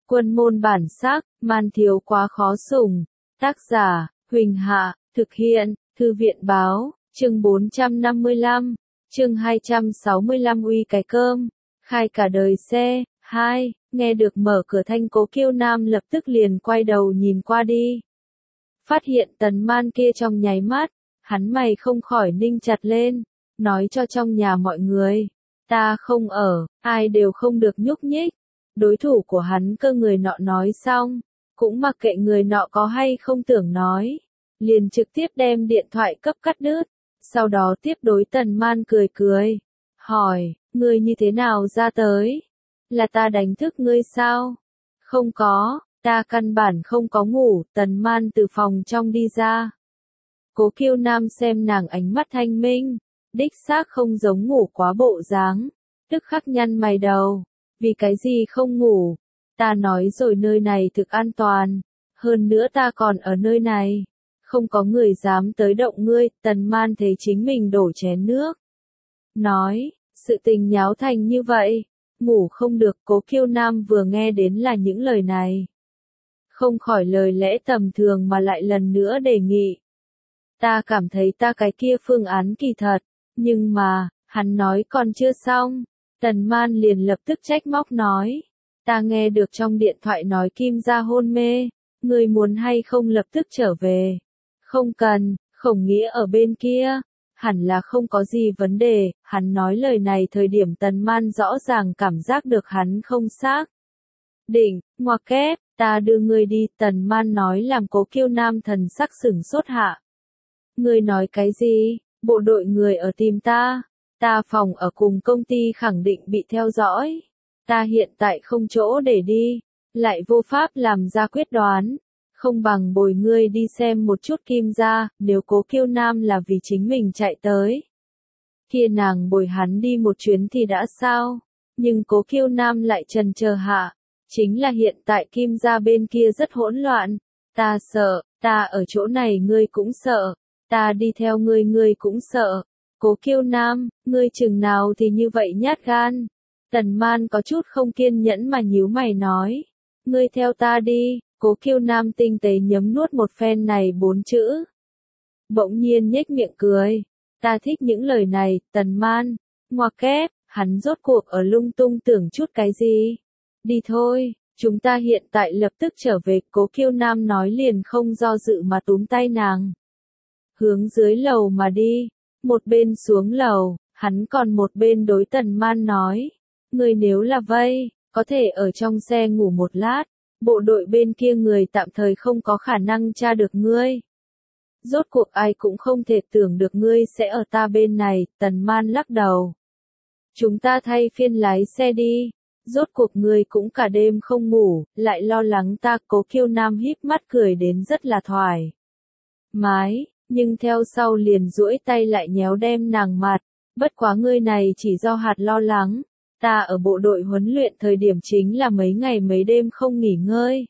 Quân môn bản sắc, man thiếu quá khó sủng. Tác giả, Huỳnh Hạ, thực hiện, Thư viện báo, chương 455, chương 265 uy cái cơm, khai cả đời xe, 2, nghe được mở cửa Thanh Cố Kiêu Nam lập tức liền quay đầu nhìn qua đi. Phát hiện Tần Man kia trong nháy mắt, hắn mày không khỏi ninh chặt lên, nói cho trong nhà mọi người, ta không ở, ai đều không được nhúc nhích. Đối thủ của hắn cơ người nọ nói xong, cũng mặc kệ người nọ có hay không tưởng nói, liền trực tiếp đem điện thoại cấp cắt đứt, sau đó tiếp đối Tần Man cười cười, hỏi, ngươi như thế nào ra tới? Là ta đánh thức ngươi sao? Không có, ta căn bản không có ngủ. Tần Man từ phòng trong đi ra. Cố Kiêu Nam xem nàng ánh mắt thanh minh, đích xác không giống ngủ quá bộ dáng, tức khắc nhăn mày đầu, vì cái gì không ngủ? Ta nói rồi nơi này thực an toàn, hơn nữa ta còn ở nơi này, không có người dám tới động ngươi. Tần Man thấy chính mình đổ chén nước, nói, sự tình nháo thành như vậy, ngủ không được. Cố Kiêu Nam vừa nghe đến là những lời này, không khỏi lời lẽ tầm thường mà lại lần nữa đề nghị. Ta cảm thấy ta cái kia phương án kỳ thật, nhưng mà, hắn nói còn chưa xong. Tần Man liền lập tức trách móc nói, ta nghe được trong điện thoại nói Kim gia hôn mê, ngươi muốn hay không lập tức trở về? Không cần, Khổng Nghĩa ở bên kia, hẳn là không có gì vấn đề. Hắn nói lời này thời điểm Tần Man rõ ràng cảm giác được hắn không xác định, ngoặc kép, ta đưa ngươi đi. Tần Man nói làm Cố Kiêu Nam thần sắc sửng sốt hạ. Ngươi nói cái gì? Bộ đội người ở tìm ta, ta phòng ở cùng công ty khẳng định bị theo dõi, ta hiện tại không chỗ để đi, lại vô pháp làm ra quyết đoán, không bằng bồi ngươi đi xem một chút Kim gia. Nếu Cố Kiêu Nam là vì chính mình chạy tới, kia nàng bồi hắn đi một chuyến thì đã sao? Nhưng Cố Kiêu Nam lại chần chờ hạ, chính là hiện tại Kim gia bên kia rất hỗn loạn, ta sợ, ta ở chỗ này ngươi cũng sợ, ta đi theo ngươi ngươi cũng sợ. Cố Kiêu Nam, ngươi chừng nào thì như vậy nhát gan? Tần Man có chút không kiên nhẫn mà nhíu mày nói, ngươi theo ta đi. Cố Kiêu Nam tinh tế nhấm nuốt một phen này 4 chữ, bỗng nhiên nhếch miệng cười, ta thích những lời này. Tần Man, ngoặc kép, hắn rốt cuộc ở lung tung tưởng chút cái gì? Đi thôi, chúng ta hiện tại lập tức trở về. Cố Kiêu Nam nói liền không do dự mà túm tay nàng, hướng dưới lầu mà đi. Một bên xuống lầu, hắn còn một bên đối Tần Man nói, ngươi nếu là vây, có thể ở trong xe ngủ một lát, bộ đội bên kia người tạm thời không có khả năng tra được ngươi. Rốt cuộc ai cũng không thể tưởng được ngươi sẽ ở ta bên này. Tần Man lắc đầu, chúng ta thay phiên lái xe đi, rốt cuộc ngươi cũng cả đêm không ngủ, lại lo lắng ta. Cố Kiêu Nam híp mắt cười đến rất là thoải mái, nhưng theo sau liền duỗi tay lại nhéo đem nàng mặt, bất quá ngươi này chỉ do hạt lo lắng, ta ở bộ đội huấn luyện thời điểm chính là mấy ngày mấy đêm không nghỉ ngơi,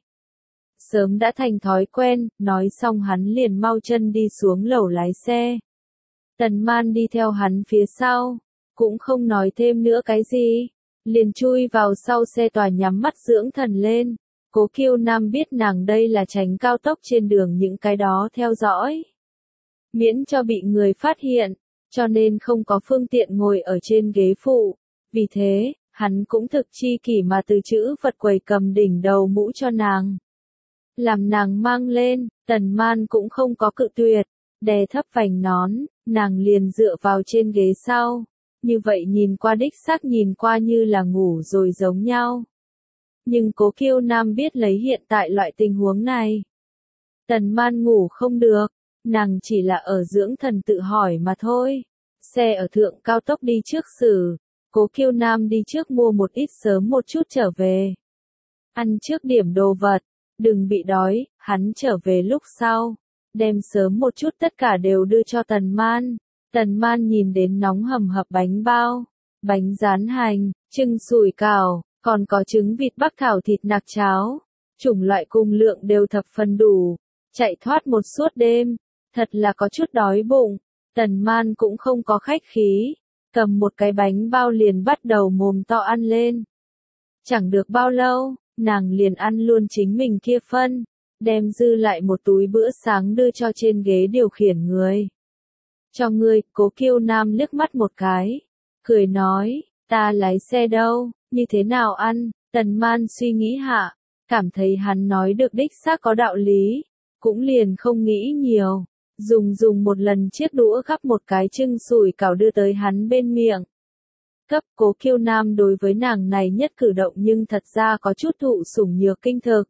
sớm đã thành thói quen. Nói xong hắn liền mau chân đi xuống lầu lái xe. Tần Man đi theo hắn phía sau, cũng không nói thêm nữa cái gì, liền chui vào sau xe tòa nhắm mắt dưỡng thần lên. Cố Kiêu Nam biết nàng đây là tránh cao tốc trên đường những cái đó theo dõi, miễn cho bị người phát hiện, cho nên không có phương tiện ngồi ở trên ghế phụ. Vì thế, hắn cũng thực chi kỷ mà từ chữ vật quầy cầm đỉnh đầu mũ cho nàng, làm nàng mang lên. Tần Man cũng không có cự tuyệt, đè thấp vành nón, nàng liền dựa vào trên ghế sau, như vậy nhìn qua đích xác nhìn qua như là ngủ rồi giống nhau. Nhưng Cố Kiêu Nam biết lấy hiện tại loại tình huống này, Tần Man ngủ không được, nàng chỉ là ở dưỡng thần tự hỏi mà thôi. Xe ở thượng cao tốc đi trước xử, Cố Kiêu Nam đi trước mua một ít sớm một chút trở về. Ăn trước điểm đồ vật, đừng bị đói. Hắn trở về lúc sau, đem sớm một chút tất cả đều đưa cho Tần Man. Tần Man nhìn đến nóng hầm hập bánh bao, bánh rán hành, trưng sủi cảo, còn có trứng vịt bắc thảo thịt nạc cháo, chủng loại cùng lượng đều thập phần đủ, chạy thoát một suốt đêm, thật là có chút đói bụng. Tần Man cũng không có khách khí, cầm một cái bánh bao liền bắt đầu mồm to ăn lên. Chẳng được bao lâu, nàng liền ăn luôn chính mình kia phân, đem dư lại một túi bữa sáng đưa cho trên ghế điều khiển người. Cho ngươi, Cố Kiêu Nam liếc mắt một cái, cười nói, ta lái xe đâu, như thế nào ăn, Tần Man suy nghĩ hạ, cảm thấy hắn nói được đích xác có đạo lý, cũng liền không nghĩ nhiều, dùng một lần chiếc đũa gắp một cái trưng sủi cảo đưa tới hắn bên miệng. Cấp Cố Kiêu Nam đối với nàng này nhất cử động nhưng thật ra có chút thụ sủng nhược kinh thực.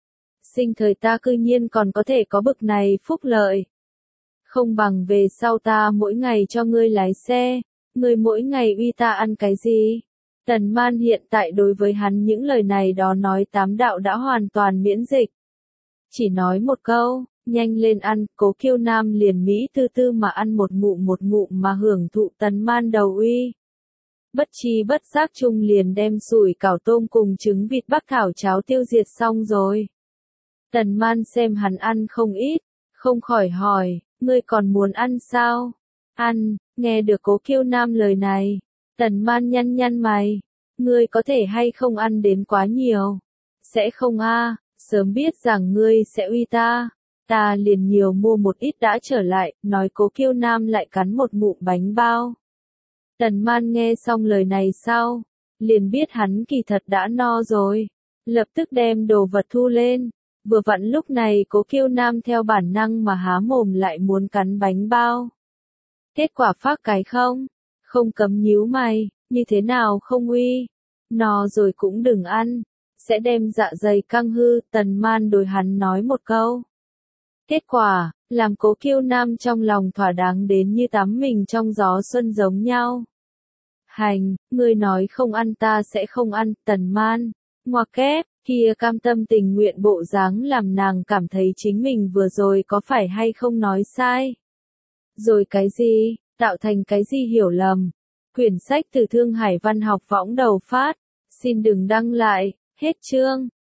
Sinh thời ta cư nhiên còn có thể có bực này phúc lợi. Không bằng về sau ta mỗi ngày cho ngươi lái xe, ngươi mỗi ngày uy ta ăn cái gì? Tần Man hiện tại đối với hắn những lời này đó nói tám đạo đã hoàn toàn miễn dịch. Chỉ nói một câu, nhanh lên ăn, Cố Kiêu Nam liền mỹ tư tư mà ăn một ngụm mà hưởng thụ Tần Man đầu uy. Bất chi bất giác chung liền đem sủi cảo tôm cùng trứng vịt bắc thảo cháo tiêu diệt xong rồi. Tần Man xem hắn ăn không ít, không khỏi hỏi, ngươi còn muốn ăn sao? Ăn, nghe được Cố Kiêu Nam lời này, Tần Man nhăn mày, ngươi có thể hay không ăn đến quá nhiều? Sẽ không a, sớm biết rằng ngươi sẽ uy ta liền nhiều mua một ít đã trở lại, nói Cố Kiêu Nam lại cắn một ngụm bánh bao. Tần Man nghe xong lời này sau, liền biết hắn kỳ thật đã no rồi, lập tức đem đồ vật thu lên, vừa vặn lúc này Cố Kiêu Nam theo bản năng mà há mồm lại muốn cắn bánh bao. Kết quả phát cái không cấm nhíu mày, như thế nào không uy, no rồi cũng đừng ăn, sẽ đem dạ dày căng hư, Tần Man đối hắn nói một câu. Kết quả, làm Cố Kiêu Nam trong lòng thỏa đáng đến như tắm mình trong gió xuân giống nhau. Hành, ngươi nói không ăn ta sẽ không ăn, Tần Man, ngoặc kép, kia cam tâm tình nguyện bộ dáng làm nàng cảm thấy chính mình vừa rồi có phải hay không nói sai. Rồi cái gì, tạo thành cái gì hiểu lầm. Quyển sách từ Thương Hải Văn học võng đầu phát, xin đừng đăng lại, hết chương.